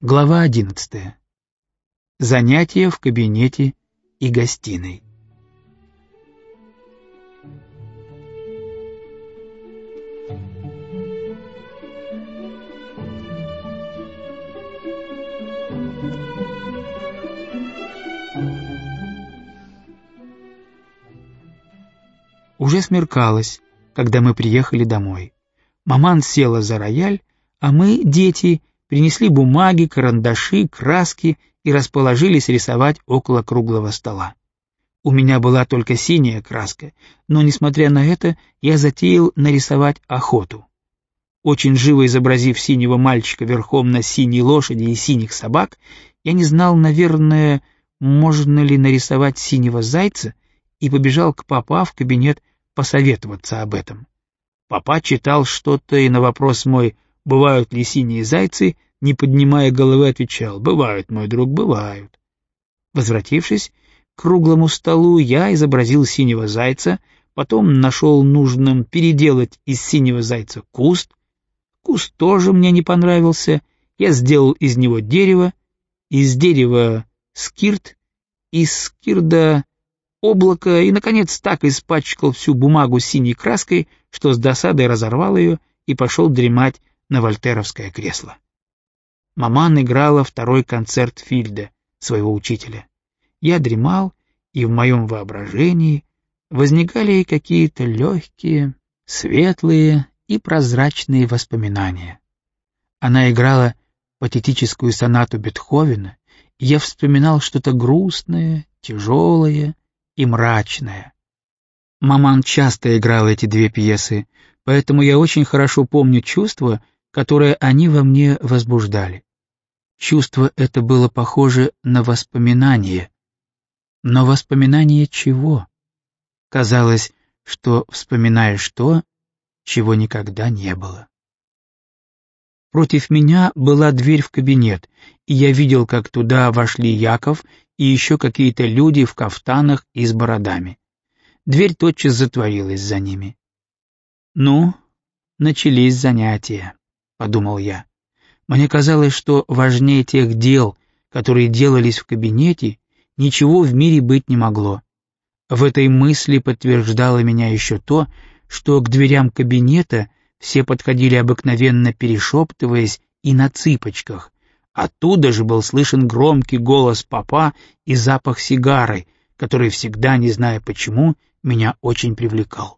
Глава 11. Занятия в кабинете и гостиной. Уже смеркалось, когда мы приехали домой. Маман села за рояль, а мы, дети, принесли бумаги, карандаши, краски и расположились рисовать около круглого стола. У меня была только синяя краска, но, несмотря на это, я затеял нарисовать охоту. Очень живо изобразив синего мальчика верхом на синей лошади и синих собак, я не знал, наверное, можно ли нарисовать синего зайца, и побежал к папа в кабинет посоветоваться об этом. Папа читал что-то и на вопрос мой «Бывают ли синие зайцы?», не поднимая головы, отвечал «Бывают, мой друг, бывают». Возвратившись к круглому столу, я изобразил синего зайца, потом нашел нужным переделать из синего зайца куст. Куст тоже мне не понравился, я сделал из него дерево, из дерева скирд, из скирда облако и, наконец, так испачкал всю бумагу синей краской, что с досадой разорвал ее и пошел дремать на вольтеровское кресло. Маман играла второй концерт Фильда, своего учителя. Я дремал, и в моем воображении возникали какие-то легкие, светлые и прозрачные воспоминания. Она играла патетическую сонату Бетховена, и я вспоминал что-то грустное, тяжелое и мрачное. Маман часто играла эти две пьесы, поэтому я очень хорошо помню чувство, которое они во мне возбуждали. Чувство это было похоже на воспоминание. Но воспоминание чего? Казалось, что вспоминаешь то, чего никогда не было. Против меня была дверь в кабинет, и я видел, как туда вошли Яков и еще какие-то люди в кафтанах и с бородами. Дверь тотчас затворилась за ними. «Ну, начались занятия», — подумал я. Мне казалось, что важнее тех дел, которые делались в кабинете, ничего в мире быть не могло. В этой мысли подтверждало меня еще то, что к дверям кабинета все подходили обыкновенно перешептываясь и на цыпочках. Оттуда же был слышен громкий голос папа и запах сигары, который всегда, не зная почему, меня очень привлекал.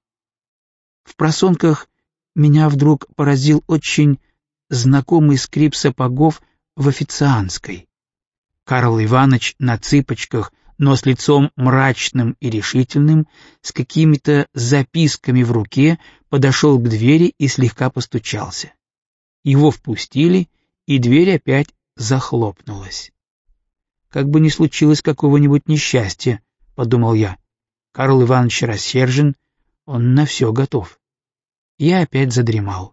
В просонках меня вдруг поразил очень знакомый скрип сапогов в официантской. Карл Иванович на цыпочках, но с лицом мрачным и решительным, с какими-то записками в руке, подошел к двери и слегка постучался. Его впустили, и дверь опять захлопнулась. «Как бы ни случилось какого-нибудь несчастья», — подумал я. Карл Иванович рассержен, он на все готов. Я опять задремал.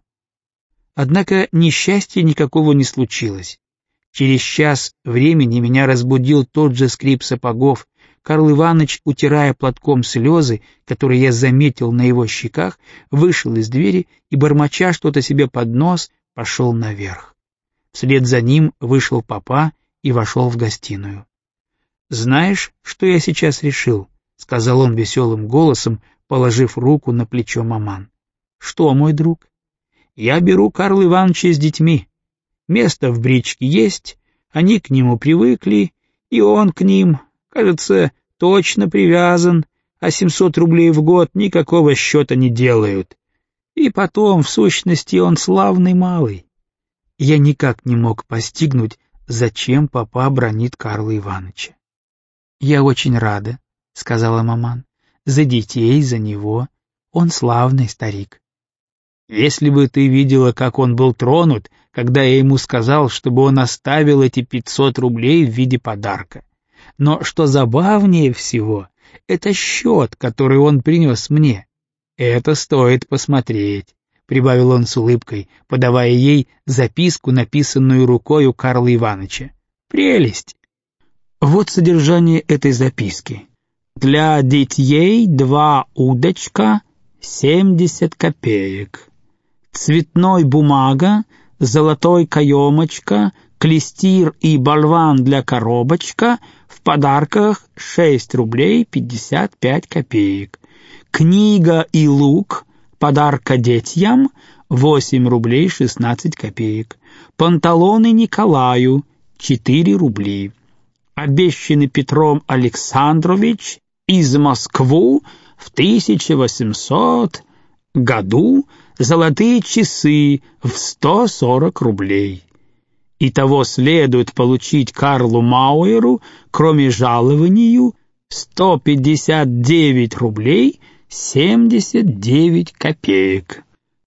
Однако несчастья никакого не случилось. Через час времени меня разбудил тот же скрип сапогов. Карл Иванович, утирая платком слезы, которые я заметил на его щеках, вышел из двери и, бормоча что-то себе под нос, пошел наверх. Вслед за ним вышел папа и вошел в гостиную. «Знаешь, что я сейчас решил?» — сказал он веселым голосом, положив руку на плечо маман. «Что, мой друг?» «Я беру Карла Ивановича с детьми. Место в бричке есть, они к нему привыкли, и он к ним, кажется, точно привязан, а 700 рублей в год никакого счета не делают. И потом, в сущности, он славный малый». Я никак не мог постигнуть, зачем папа бранит Карла Ивановича. «Я очень рада», — сказала маман, — «за детей, за него. Он славный старик». «Если бы ты видела, как он был тронут, когда я ему сказал, чтобы он оставил эти 500 рублей в виде подарка. Но что забавнее всего, это счет, который он принес мне. Это стоит посмотреть», — прибавил он с улыбкой, подавая ей записку, написанную рукою Карла Ивановича. «Прелесть!» Вот содержание этой записки. «Для детей 2 удочка, 70 копеек. Цветной бумага, золотой каемочка, клестир и болван для коробочка в подарках 6 рублей 55 копеек. Книга и лук подарка детям 8 рублей 16 копеек. Панталоны Николаю 4 рубли. Обещанный Петром Александрович из Москвы в 1800 году золотые часы в 140 рублей. Итого следует получить Карлу Мауэру, кроме жалованию, 159 рублей 79 копеек.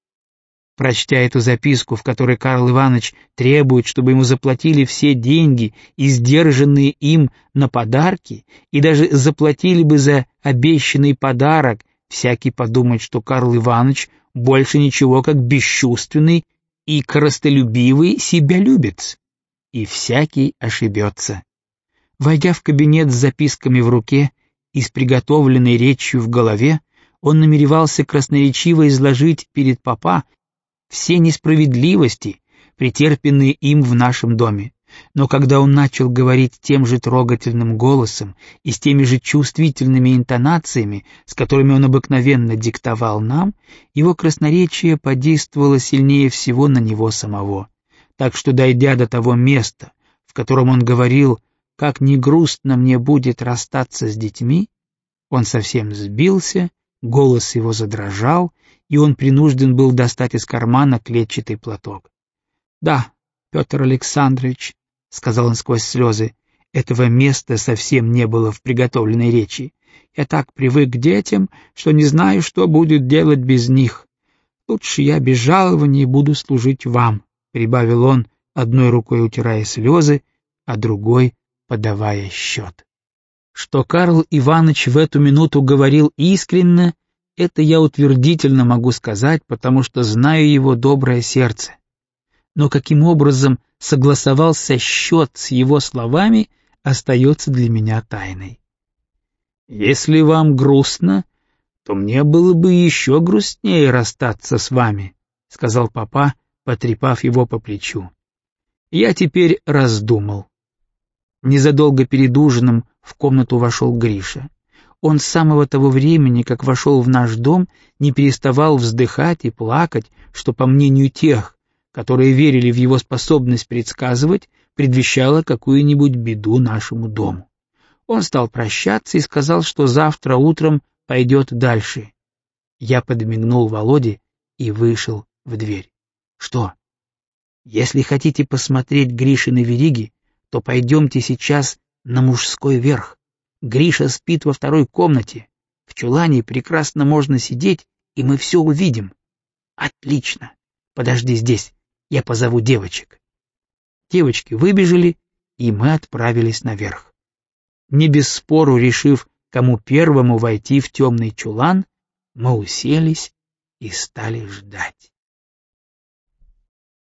Прочтя эту записку, в которой Карл Иванович требует, чтобы ему заплатили все деньги, издержанные им на подарки, и даже заплатили бы за обещанный подарок, всякий подумает, что Карл Иванович больше ничего, как бесчувственный и корыстолюбивый себялюбец. И всякий ошибется. Войдя в кабинет с записками в руке и с приготовленной речью в голове, он намеревался красноречиво изложить перед папа все несправедливости, претерпенные им в нашем доме. Но когда он начал говорить тем же трогательным голосом и с теми же чувствительными интонациями, с которыми он обыкновенно диктовал нам, его красноречие подействовало сильнее всего на него самого. Так что, дойдя до того места, в котором он говорил, как не грустно мне будет расстаться с детьми, он совсем сбился, голос его задрожал, и он принужден был достать из кармана клетчатый платок. «Да, Петр Александрович», — сказал он сквозь слезы, — «этого места совсем не было в приготовленной речи. Я так привык к детям, что не знаю, что будет делать без них. Лучше я без жалования буду служить вам», — прибавил он, одной рукой утирая слезы, а другой подавая счет. Что Карл Иванович в эту минуту говорил искренне, это я утвердительно могу сказать, потому что знаю его доброе сердце. Но каким образом согласовался счет с его словами, остается для меня тайной. «Если вам грустно, то мне было бы еще грустнее расстаться с вами», — сказал папа, потрепав его по плечу. «Я теперь раздумал». Незадолго перед ужином в комнату вошел Гриша. Он с самого того времени, как вошел в наш дом, не переставал вздыхать и плакать, что, по мнению тех, которые верили в его способность предсказывать, предвещало какую-нибудь беду нашему дому. Он стал прощаться и сказал, что завтра утром пойдет дальше. Я подмигнул Володе и вышел в дверь. «Что? Если хотите посмотреть Гришины вериги, то пойдемте сейчас на мужской верх. Гриша спит во второй комнате. В чулане прекрасно можно сидеть, и мы все увидим». «Отлично! Подожди здесь, я позову девочек». Девочки выбежали, и мы отправились наверх. Не без спору решив, кому первому войти в темный чулан, мы уселись и стали ждать.